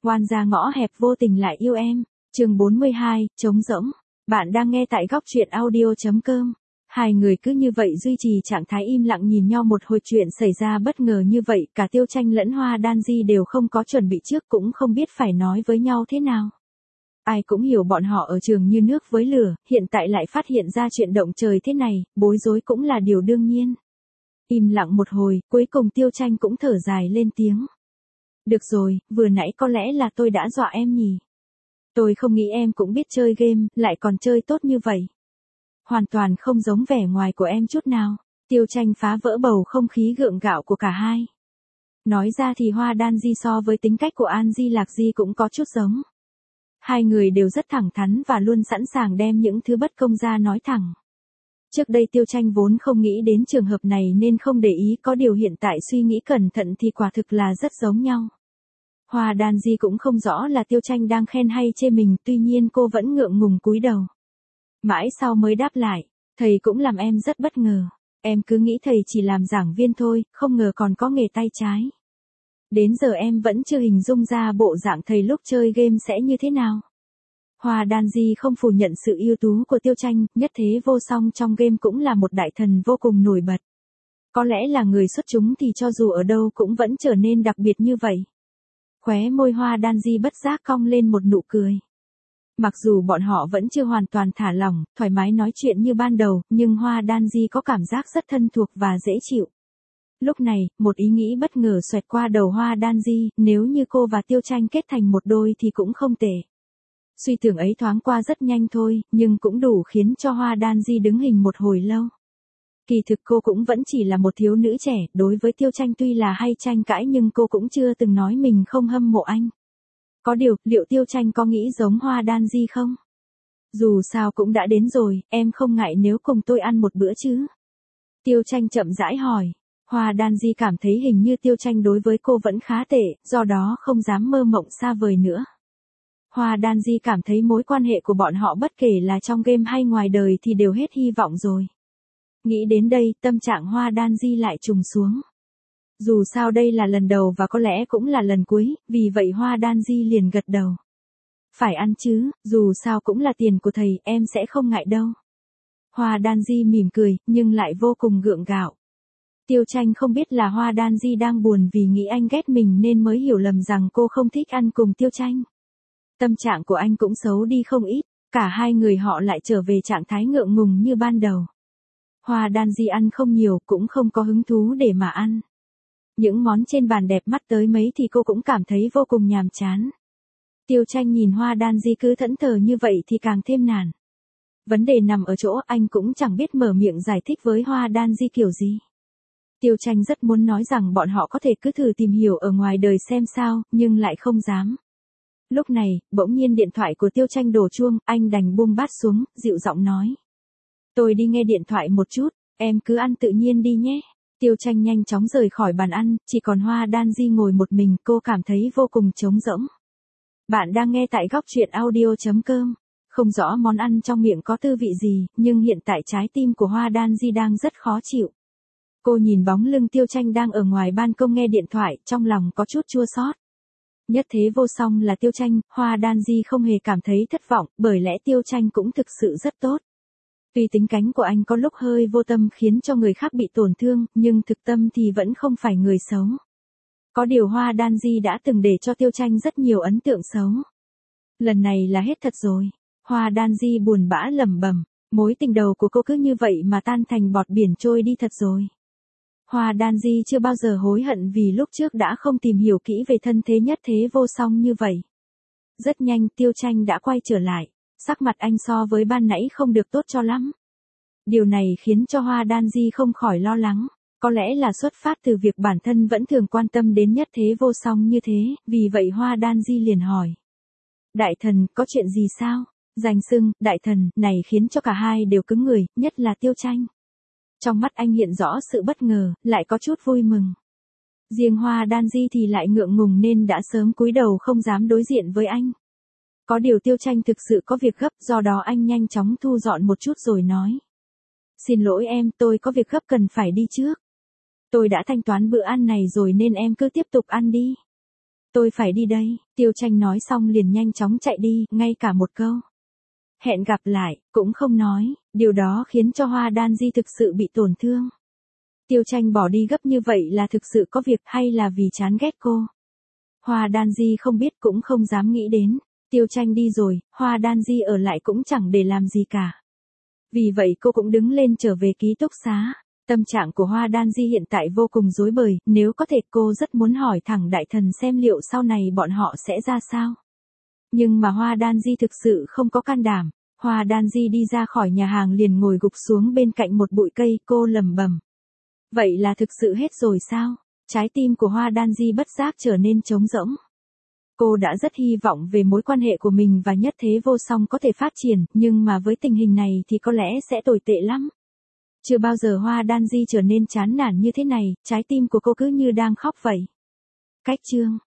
Oan gia ngõ hẹp vô tình lại yêu em. Chương 42, trống rỗng. Bạn đang nghe tại góc truyện audio.com. Hai người cứ như vậy duy trì trạng thái im lặng nhìn nhau một hồi. Chuyện xảy ra bất ngờ như vậy, cả Tiêu Tranh lẫn Hoa Đan Di đều không có chuẩn bị trước, cũng không biết phải nói với nhau thế nào. Ai cũng hiểu bọn họ ở trường như nước với lửa, hiện tại lại phát hiện ra chuyện động trời thế này, bối rối cũng là điều đương nhiên. Im lặng một hồi, cuối cùng Tiêu Tranh cũng thở dài lên tiếng. Được rồi, vừa nãy có lẽ là tôi đã dọa em nhỉ. Tôi không nghĩ em cũng biết chơi game, lại còn chơi tốt như vậy. Hoàn toàn không giống vẻ ngoài của em chút nào. Tiêu Tranh phá vỡ bầu không khí gượng gạo của cả hai. Nói ra thì Hoa Đan Di so với tính cách của An Di Lạc Di cũng có chút giống. Hai người đều rất thẳng thắn và luôn sẵn sàng đem những thứ bất công ra nói thẳng. Trước đây Tiêu Tranh vốn không nghĩ đến trường hợp này nên không để ý, có điều hiện tại suy nghĩ cẩn thận thì quả thực là rất giống nhau. Hoa Đan Di cũng không rõ là Tiêu Tranh đang khen hay chê mình, tuy nhiên cô vẫn ngượng ngùng cúi đầu. Mãi sau mới đáp lại, thầy cũng làm em rất bất ngờ. Em cứ nghĩ thầy chỉ làm giảng viên thôi, không ngờ còn có nghề tay trái. Đến giờ em vẫn chưa hình dung ra bộ dạng thầy lúc chơi game sẽ như thế nào. Hoa Đan Di không phủ nhận sự ưu tú của Tiêu Tranh, nhất thế vô song trong game cũng là một đại thần vô cùng nổi bật. Có lẽ là người xuất chúng thì cho dù ở đâu cũng vẫn trở nên đặc biệt như vậy. Khóe môi Hoa Đan Di bất giác cong lên một nụ cười. Mặc dù bọn họ vẫn chưa hoàn toàn thả lỏng, thoải mái nói chuyện như ban đầu, nhưng Hoa Đan Di có cảm giác rất thân thuộc và dễ chịu. Lúc này, một ý nghĩ bất ngờ xoẹt qua đầu Hoa Đan Di, nếu như cô và Tiêu Tranh kết thành một đôi thì cũng không tệ. Suy tưởng ấy thoáng qua rất nhanh thôi, nhưng cũng đủ khiến cho Hoa Đan Di đứng hình một hồi lâu. Kỳ thực cô cũng vẫn chỉ là một thiếu nữ trẻ, đối với Tiêu Tranh tuy là hay tranh cãi nhưng cô cũng chưa từng nói mình không hâm mộ anh. Có điều, liệu Tiêu Tranh có nghĩ giống Hoa Đan Di không? Dù sao cũng đã đến rồi, em không ngại nếu cùng tôi ăn một bữa chứ? Tiêu Tranh chậm rãi hỏi. Hoa Đan Di cảm thấy hình như Tiêu Tranh đối với cô vẫn khá tệ, do đó không dám mơ mộng xa vời nữa. Hoa Đan Di cảm thấy mối quan hệ của bọn họ bất kể là trong game hay ngoài đời thì đều hết hy vọng rồi. Nghĩ đến đây, tâm trạng Hoa Đan Di lại trùng xuống. Dù sao đây là lần đầu và có lẽ cũng là lần cuối, vì vậy Hoa Đan Di liền gật đầu. Phải ăn chứ, dù sao cũng là tiền của thầy, em sẽ không ngại đâu. Hoa Đan Di mỉm cười, nhưng lại vô cùng gượng gạo. Tiêu Tranh không biết là Hoa Đan Di đang buồn vì nghĩ anh ghét mình nên mới hiểu lầm rằng cô không thích ăn cùng Tiêu Tranh. Tâm trạng của anh cũng xấu đi không ít, cả hai người họ lại trở về trạng thái ngượng ngùng như ban đầu. Hoa Đan Di ăn không nhiều, cũng không có hứng thú để mà ăn. Những món trên bàn đẹp mắt tới mấy thì cô cũng cảm thấy vô cùng nhàm chán. Tiêu Tranh nhìn Hoa Đan Di cứ thẫn thờ như vậy thì càng thêm nản. Vấn đề nằm ở chỗ anh cũng chẳng biết mở miệng giải thích với Hoa Đan Di kiểu gì. Tiêu Tranh rất muốn nói rằng bọn họ có thể cứ thử tìm hiểu ở ngoài đời xem sao, nhưng lại không dám. Lúc này, bỗng nhiên điện thoại của Tiêu Tranh đổ chuông, anh đành buông bát xuống, dịu giọng nói. Tôi đi nghe điện thoại một chút, em cứ ăn tự nhiên đi nhé. Tiêu Tranh nhanh chóng rời khỏi bàn ăn, chỉ còn Hoa Đan Di ngồi một mình, cô cảm thấy vô cùng trống rỗng. Bạn đang nghe tại góc truyện audio.com. Không rõ món ăn trong miệng có tư vị gì, nhưng hiện tại trái tim của Hoa Đan Di đang rất khó chịu. Cô nhìn bóng lưng Tiêu Tranh đang ở ngoài ban công nghe điện thoại, trong lòng có chút chua xót. Nhất thế vô song là Tiêu Tranh, Hoa Đan Di không hề cảm thấy thất vọng, bởi lẽ Tiêu Tranh cũng thực sự rất tốt. Tuy tính cánh của anh có lúc hơi vô tâm khiến cho người khác bị tổn thương, nhưng thực tâm thì vẫn không phải người xấu. Có điều Hoa Đan Di đã từng để cho Tiêu Tranh rất nhiều ấn tượng xấu. Lần này là hết thật rồi. Hoa Đan Di buồn bã lẩm bẩm, mối tình đầu của cô cứ như vậy mà tan thành bọt biển trôi đi thật rồi. Hoa Đan Di chưa bao giờ hối hận vì lúc trước đã không tìm hiểu kỹ về thân thế nhất thế vô song như vậy. Rất nhanh Tiêu Tranh đã quay trở lại, sắc mặt anh so với ban nãy không được tốt cho lắm. Điều này khiến cho Hoa Đan Di không khỏi lo lắng, có lẽ là xuất phát từ việc bản thân vẫn thường quan tâm đến nhất thế vô song như thế, vì vậy Hoa Đan Di liền hỏi. Đại thần, có chuyện gì sao? Danh xưng, đại thần, này khiến cho cả hai đều cứng người, nhất là Tiêu Tranh. Trong mắt anh hiện rõ sự bất ngờ, lại có chút vui mừng. Riêng Hoa Đan Di thì lại ngượng ngùng nên đã sớm cúi đầu không dám đối diện với anh. Có điều Tiêu Tranh thực sự có việc gấp, do đó anh nhanh chóng thu dọn một chút rồi nói. Xin lỗi em, tôi có việc gấp cần phải đi trước. Tôi đã thanh toán bữa ăn này rồi nên em cứ tiếp tục ăn đi. Tôi phải đi đây, Tiêu Tranh nói xong liền nhanh chóng chạy đi, ngay cả một câu hẹn gặp lại, cũng không nói, điều đó khiến cho Hoa Đan Di thực sự bị tổn thương. Tiêu Tranh bỏ đi gấp như vậy là thực sự có việc hay là vì chán ghét cô? Hoa Đan Di không biết cũng không dám nghĩ đến. Tiêu Tranh đi rồi, Hoa Đan Di ở lại cũng chẳng để làm gì cả. Vì vậy cô cũng đứng lên trở về ký túc xá. Tâm trạng của Hoa Đan Di hiện tại vô cùng rối bời, nếu có thể cô rất muốn hỏi thẳng đại thần xem liệu sau này bọn họ sẽ ra sao. Nhưng mà Hoa Đan Di thực sự không có can đảm. Hoa Đan Di đi ra khỏi nhà hàng liền ngồi gục xuống bên cạnh một bụi cây, cô lẩm bẩm. Vậy là thực sự hết rồi sao? Trái tim của Hoa Đan Di bất giác trở nên trống rỗng. Cô đã rất hy vọng về mối quan hệ của mình và Nhất Thế Vô Song có thể phát triển, nhưng mà với tình hình này thì có lẽ sẽ tồi tệ lắm. Chưa bao giờ Hoa Đan Di trở nên chán nản như thế này, trái tim của cô cứ như đang khóc vậy. Cách chương